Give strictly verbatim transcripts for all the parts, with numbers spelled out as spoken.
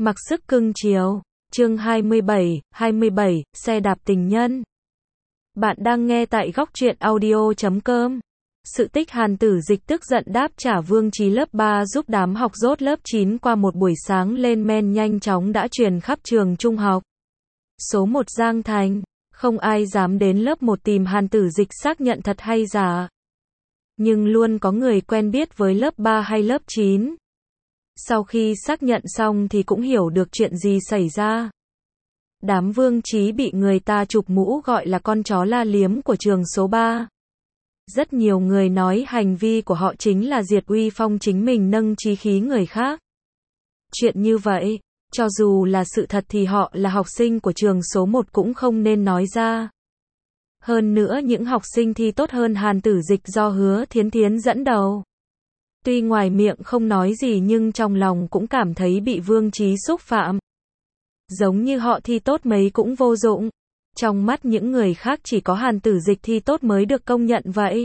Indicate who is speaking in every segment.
Speaker 1: Mặc sức cưng chiều. Chương hai mươi bảy, hai mươi bảy, xe đạp tình nhân. Bạn đang nghe tại góc truyện audio chấm com. Sự tích Hàn Tử Dịch tức giận đáp trả Vương Chí lớp ba giúp đám học dốt lớp chín qua một buổi sáng lên men nhanh chóng đã truyền khắp trường trung học. Số một Giang Thành, không ai dám đến lớp một tìm Hàn Tử Dịch xác nhận thật hay giả. Nhưng luôn có người quen biết với lớp ba hay lớp chín. Sau khi xác nhận xong thì cũng hiểu được chuyện gì xảy ra. Đám Vương Chí bị người ta chụp mũ gọi là con chó la liếm của trường số ba. Rất nhiều người nói hành vi của họ chính là diệt uy phong chính mình nâng chí khí người khác. Chuyện như vậy, cho dù là sự thật thì họ là học sinh của trường số một cũng không nên nói ra. Hơn nữa những học sinh thi tốt hơn Hàn Tử Dịch do Hứa Thiến Thiến dẫn đầu. Tuy ngoài miệng không nói gì nhưng trong lòng cũng cảm thấy bị Vương Chí xúc phạm. Giống như họ thi tốt mấy cũng vô dụng. Trong mắt những người khác chỉ có Hàn Tử Dịch thi tốt mới được công nhận vậy.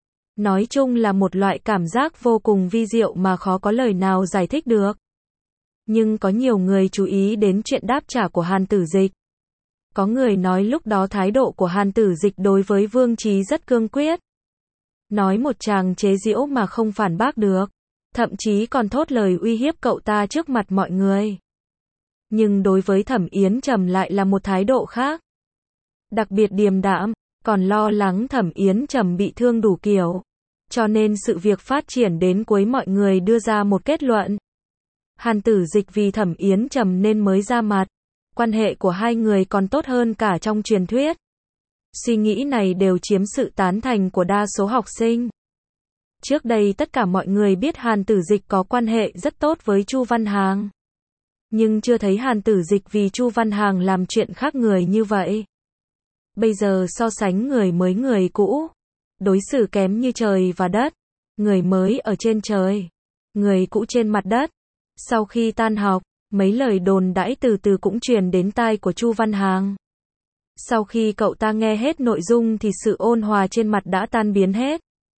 Speaker 1: Nói chung là một loại cảm giác vô cùng vi diệu mà khó có lời nào giải thích được. Nhưng có nhiều người chú ý đến chuyện đáp trả của Hàn Tử Dịch. Có người nói lúc đó thái độ của Hàn Tử Dịch đối với Vương Chí rất cương quyết. Nói một tràng chế giễu mà không phản bác được. Thậm chí còn thốt lời uy hiếp cậu ta trước mặt mọi người. Nhưng đối với Thẩm Yến Trầm lại là một thái độ khác. Đặc biệt điềm đạm, còn lo lắng Thẩm Yến Trầm bị thương đủ kiểu. Cho nên sự việc phát triển đến cuối mọi người đưa ra một kết luận. Hàn Tử Dịch vì Thẩm Yến Trầm nên mới ra mặt. Quan hệ của hai người còn tốt hơn cả trong truyền thuyết. Suy nghĩ này đều chiếm sự tán thành của đa số học sinh. Trước đây tất cả mọi người biết Hàn Tử Dịch có quan hệ rất tốt với Chu Văn Hàng. Nhưng chưa thấy Hàn Tử Dịch vì Chu Văn Hàng làm chuyện khác người như vậy. Bây giờ so sánh người mới người cũ. Đối xử kém như trời và đất. Người mới ở trên trời. Người cũ trên mặt đất. Sau khi tan học, mấy lời đồn đãi từ từ cũng truyền đến tai của Chu Văn Hàng. Sau khi cậu ta nghe hết nội dung thì sự ôn hòa trên mặt đã tan biến hết.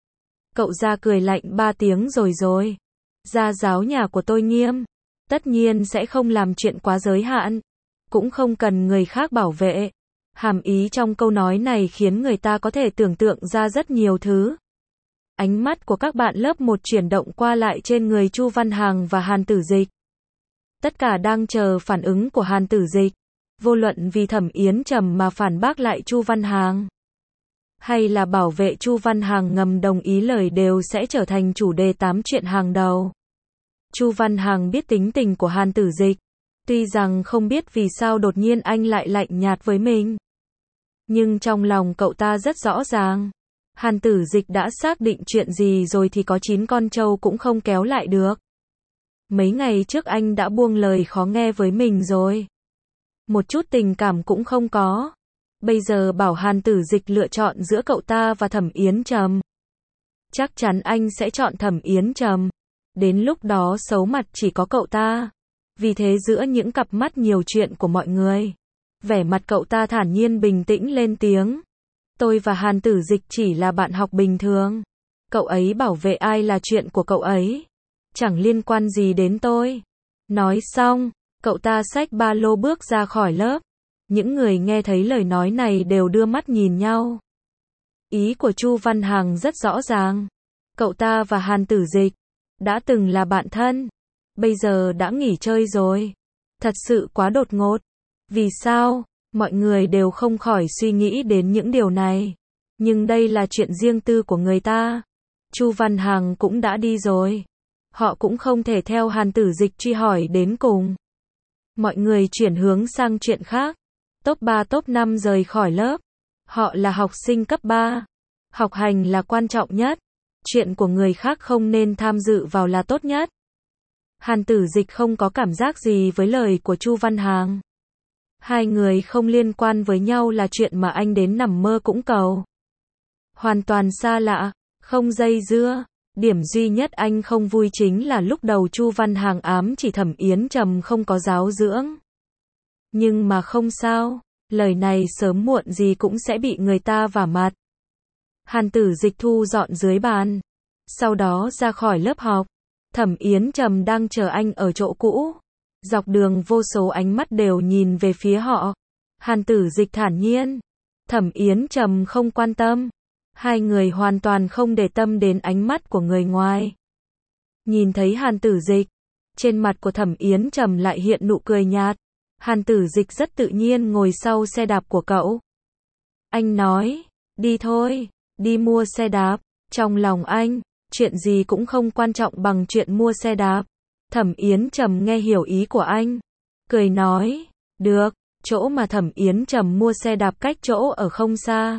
Speaker 1: Cậu ra cười lạnh ba tiếng rồi rồi. Gia giáo nhà của tôi nghiêm. Tất nhiên sẽ không làm chuyện quá giới hạn. Cũng không cần người khác bảo vệ. Hàm ý trong câu nói này khiến người ta có thể tưởng tượng ra rất nhiều thứ. Ánh mắt của các bạn lớp một chuyển động qua lại trên người Chu Văn Hàng và Hàn Tử Dịch. Tất cả đang chờ phản ứng của Hàn Tử Dịch. Vô luận vì Thẩm Yến Trầm mà phản bác lại Chu Văn Hàng. Hay là bảo vệ Chu Văn Hàng ngầm đồng ý lời đều sẽ trở thành chủ đề tám chuyện hàng đầu. Chu Văn Hàng biết tính tình của Hàn Tử Dịch. Tuy rằng không biết vì sao đột nhiên anh lại lạnh nhạt với mình. Nhưng trong lòng cậu ta rất rõ ràng. Hàn Tử Dịch đã xác định chuyện gì rồi thì có chín con trâu cũng không kéo lại được. Mấy ngày trước anh đã buông lời khó nghe với mình rồi. Một chút tình cảm cũng không có. Bây giờ bảo Hàn Tử Dịch lựa chọn giữa cậu ta và Thẩm Yến Trầm. Chắc chắn anh sẽ chọn Thẩm Yến Trầm. Đến lúc đó xấu mặt chỉ có cậu ta. Vì thế giữa những cặp mắt nhiều chuyện của mọi người, vẻ mặt cậu ta thản nhiên bình tĩnh lên tiếng. Tôi và Hàn Tử Dịch chỉ là bạn học bình thường. Cậu ấy bảo vệ ai là chuyện của cậu ấy. Chẳng liên quan gì đến tôi. Nói xong, cậu ta xách ba lô bước ra khỏi lớp. Những người nghe thấy lời nói này đều đưa mắt nhìn nhau. Ý của Chu Văn Hàng rất rõ ràng. Cậu ta và Hàn Tử Dịch đã từng là bạn thân. Bây giờ đã nghỉ chơi rồi. Thật sự quá đột ngột. Vì sao? Mọi người đều không khỏi suy nghĩ đến những điều này. Nhưng đây là chuyện riêng tư của người ta. Chu Văn Hàng cũng đã đi rồi. Họ cũng không thể theo Hàn Tử Dịch truy hỏi đến cùng. Mọi người chuyển hướng sang chuyện khác. Top ba top năm rời khỏi lớp. Họ là học sinh cấp ba. Học hành là quan trọng nhất. Chuyện của người khác không nên tham dự vào là tốt nhất. Hàn Tử Dịch không có cảm giác gì với lời của Chu Văn Hàng. Hai người không liên quan với nhau là chuyện mà anh đến nằm mơ cũng cầu. Hoàn toàn xa lạ, không dây dưa. Điểm duy nhất anh không vui chính là lúc đầu Chu Văn Hàng ám chỉ Thẩm Yến Trầm không có giáo dưỡng. Nhưng mà không sao, lời này sớm muộn gì cũng sẽ bị người ta vả mặt. Hàn Tử Dịch thu dọn dưới bàn. Sau đó ra khỏi lớp học. Thẩm Yến Trầm đang chờ anh ở chỗ cũ. Dọc đường vô số ánh mắt đều nhìn về phía họ. Hàn Tử Dịch thản nhiên. Thẩm Yến Trầm không quan tâm. Hai người hoàn toàn không để tâm đến ánh mắt của người ngoài. Nhìn thấy Hàn Tử Dịch, trên mặt của Thẩm Yến Trầm lại hiện nụ cười nhạt. Hàn Tử Dịch rất tự nhiên ngồi sau xe đạp của cậu. Anh nói, đi thôi, đi mua xe đạp. Trong lòng anh, chuyện gì cũng không quan trọng bằng chuyện mua xe đạp. Thẩm Yến Trầm nghe hiểu ý của anh, cười nói, được, chỗ mà Thẩm Yến Trầm mua xe đạp cách chỗ ở không xa.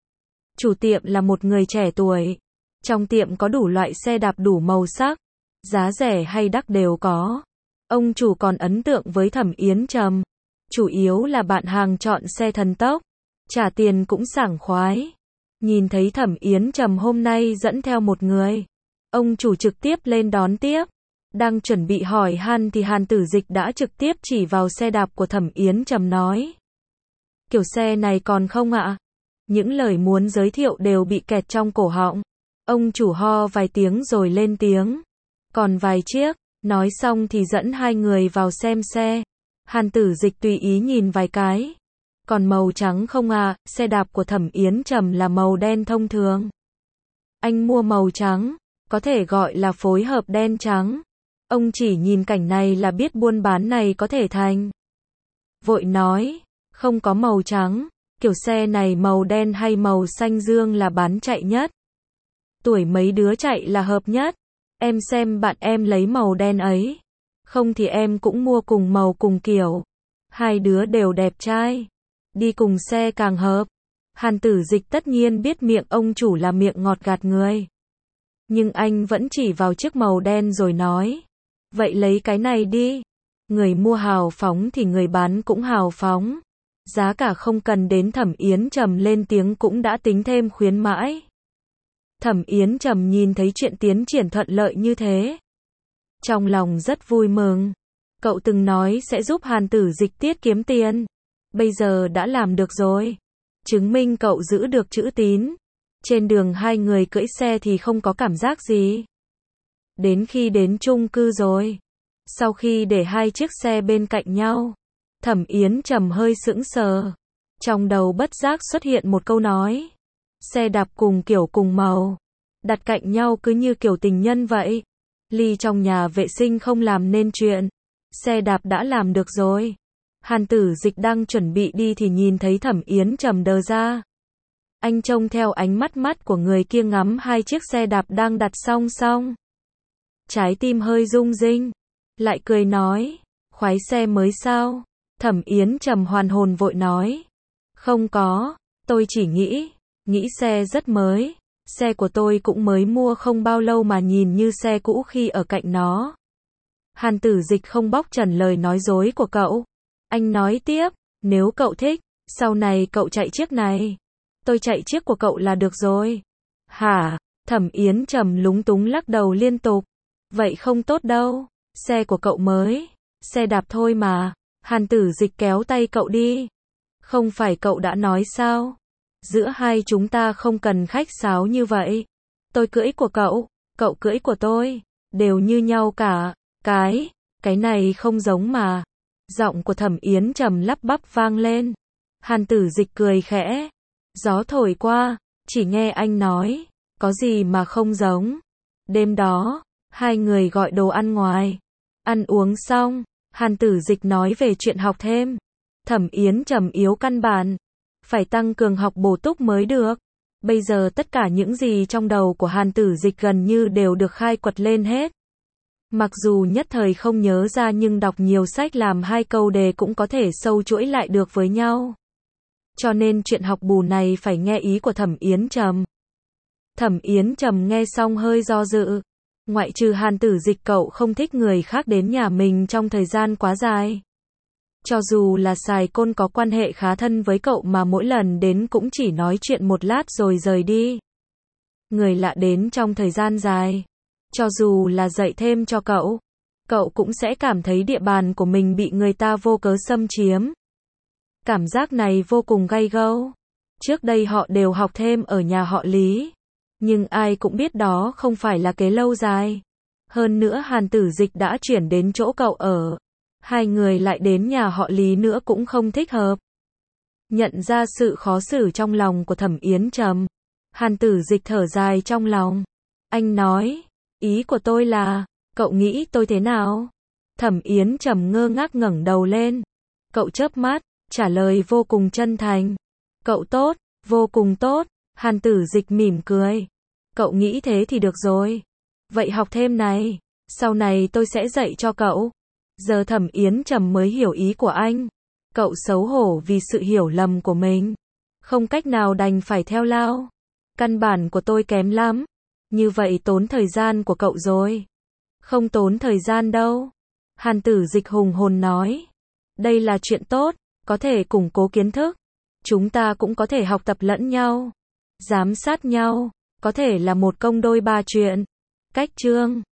Speaker 1: Chủ tiệm là một người trẻ tuổi. Trong tiệm có đủ loại xe đạp đủ màu sắc, giá rẻ hay đắt đều có. Ông chủ còn ấn tượng với Thẩm Yến Trầm. Chủ yếu là bạn hàng chọn xe thần tốc, trả tiền cũng sảng khoái. Nhìn thấy Thẩm Yến Trầm hôm nay dẫn theo một người, ông chủ trực tiếp lên đón tiếp. Đang chuẩn bị hỏi han thì Hàn Tử Dịch đã trực tiếp chỉ vào xe đạp của Thẩm Yến Trầm nói. Kiểu xe này còn không ạ? Những lời muốn giới thiệu đều bị kẹt trong cổ họng. Ông chủ ho vài tiếng rồi lên tiếng. Còn vài chiếc, nói xong thì dẫn hai người vào xem xe. Hàn Tử Dịch tùy ý nhìn vài cái. Còn màu trắng không à, xe đạp của Thẩm Yến Trầm là màu đen thông thường. Anh mua màu trắng, có thể gọi là phối hợp đen trắng. Ông chỉ nhìn cảnh này là biết buôn bán này có thể thành. Vội nói, không có màu trắng, kiểu xe này màu đen hay màu xanh dương là bán chạy nhất. Tuổi mấy đứa chạy là hợp nhất. Em xem bạn em lấy màu đen ấy. Không thì em cũng mua cùng màu cùng kiểu. Hai đứa đều đẹp trai. Đi cùng xe càng hợp. Hàn Tử Dịch tất nhiên biết miệng ông chủ là miệng ngọt gạt người. Nhưng anh vẫn chỉ vào chiếc màu đen rồi nói. Vậy lấy cái này đi. Người mua hào phóng thì người bán cũng hào phóng. Giá cả không cần đến Thẩm Yến Trầm lên tiếng cũng đã tính thêm khuyến mãi. Thẩm Yến Trầm nhìn thấy chuyện tiến triển thuận lợi như thế. Trong lòng rất vui mừng. Cậu từng nói sẽ giúp Hàn Tử Dịch tiết kiếm tiền. Bây giờ đã làm được rồi. Chứng minh cậu giữ được chữ tín. Trên đường hai người cưỡi xe thì không có cảm giác gì. Đến khi đến chung cư rồi. Sau khi để hai chiếc xe bên cạnh nhau. Thẩm Yến Trầm hơi sững sờ. Trong đầu bất giác xuất hiện một câu nói. Xe đạp cùng kiểu cùng màu. Đặt cạnh nhau cứ như kiểu tình nhân vậy. Ly trong nhà vệ sinh không làm nên chuyện. Xe đạp đã làm được rồi. Hàn Tử Dịch đang chuẩn bị đi thì nhìn thấy Thẩm Yến Trầm đờ ra. Anh trông theo ánh mắt mắt của người kia ngắm hai chiếc xe đạp đang đặt song song. Trái tim hơi rung rinh. Lại cười nói. Khoái xe mới sao? Thẩm Yến Trầm hoàn hồn vội nói. Không có. Tôi chỉ nghĩ. Nghĩ xe rất mới. Xe của tôi cũng mới mua không bao lâu mà nhìn như xe cũ khi ở cạnh nó. Hàn Tử Dịch không bóc trần lời nói dối của cậu. Anh nói tiếp. Nếu cậu thích, sau này cậu chạy chiếc này. Tôi chạy chiếc của cậu là được rồi. Hả? Thẩm Yến Trầm lúng túng lắc đầu liên tục. Vậy không tốt đâu. Xe của cậu mới. Xe đạp thôi mà. Hàn Tử Dịch kéo tay cậu đi. Không phải cậu đã nói sao? Giữa hai chúng ta không cần khách sáo như vậy. Tôi cưỡi của cậu, cậu cưỡi của tôi. Đều như nhau cả. Cái, cái này không giống mà. Giọng của Thẩm Yến Trầm lắp bắp vang lên. Hàn Tử Dịch cười khẽ. Gió thổi qua, chỉ nghe anh nói. Có gì mà không giống. Đêm đó, hai người gọi đồ ăn ngoài. Ăn uống xong, Hàn Tử Dịch nói về chuyện học thêm. Thẩm Yến Trầm yếu căn bản. Phải tăng cường học bổ túc mới được. Bây giờ tất cả những gì trong đầu của Hàn Tử Dịch gần như đều được khai quật lên hết. Mặc dù nhất thời không nhớ ra nhưng đọc nhiều sách làm hai câu đề cũng có thể sâu chuỗi lại được với nhau. Cho nên chuyện học bù này phải nghe ý của Thẩm Yến Trầm. Thẩm Yến Trầm nghe xong hơi do dự. Ngoại trừ Hàn Tử Dịch cậu không thích người khác đến nhà mình trong thời gian quá dài. Cho dù là Sài Côn có quan hệ khá thân với cậu mà mỗi lần đến cũng chỉ nói chuyện một lát rồi rời đi. Người lạ đến trong thời gian dài. Cho dù là dạy thêm cho cậu, cậu cũng sẽ cảm thấy địa bàn của mình bị người ta vô cớ xâm chiếm. Cảm giác này vô cùng gay gâu. Trước đây họ đều học thêm ở nhà họ Lý. Nhưng ai cũng biết đó không phải là kế lâu dài. Hơn nữa Hàn Tử Dịch đã chuyển đến chỗ cậu ở. Hai người lại đến nhà họ Lý nữa cũng không thích hợp. Nhận ra sự khó xử trong lòng của Thẩm Yến Trầm, Hàn Tử Dịch thở dài trong lòng. Anh nói, ý của tôi là, cậu nghĩ tôi thế nào? Thẩm Yến Trầm ngơ ngác ngẩng đầu lên. Cậu chớp mắt, trả lời vô cùng chân thành. Cậu tốt, vô cùng tốt. Hàn Tử Dịch mỉm cười. Cậu nghĩ thế thì được rồi. Vậy học thêm này, sau này tôi sẽ dạy cho cậu. Giờ Thẩm Yến Trầm mới hiểu ý của anh. Cậu xấu hổ vì sự hiểu lầm của mình. Không cách nào đành phải theo lao. Căn bản của tôi kém lắm. Như vậy tốn thời gian của cậu rồi. Không tốn thời gian đâu. Hàn Tử Dịch hùng hồn nói. Đây là chuyện tốt, có thể củng cố kiến thức. Chúng ta cũng có thể học tập lẫn nhau. Giám sát nhau, có thể là một công đôi ba chuyện. Cách chương